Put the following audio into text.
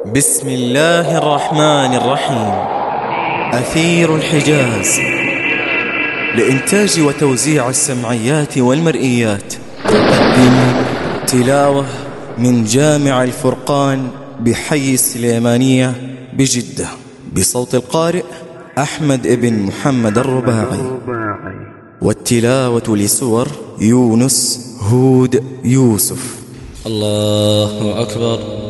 بسم الله الرحمن الرحيم. أثير الحجاز لإنتاج وتوزيع السمعيات والمرئيات تقدم تلاوة من جامع الفرقان بحي السليمانية بجدة بصوت القارئ أحمد ابن محمد الرباعي، والتلاوة لسور يونس، هود، يوسف. الله أكبر.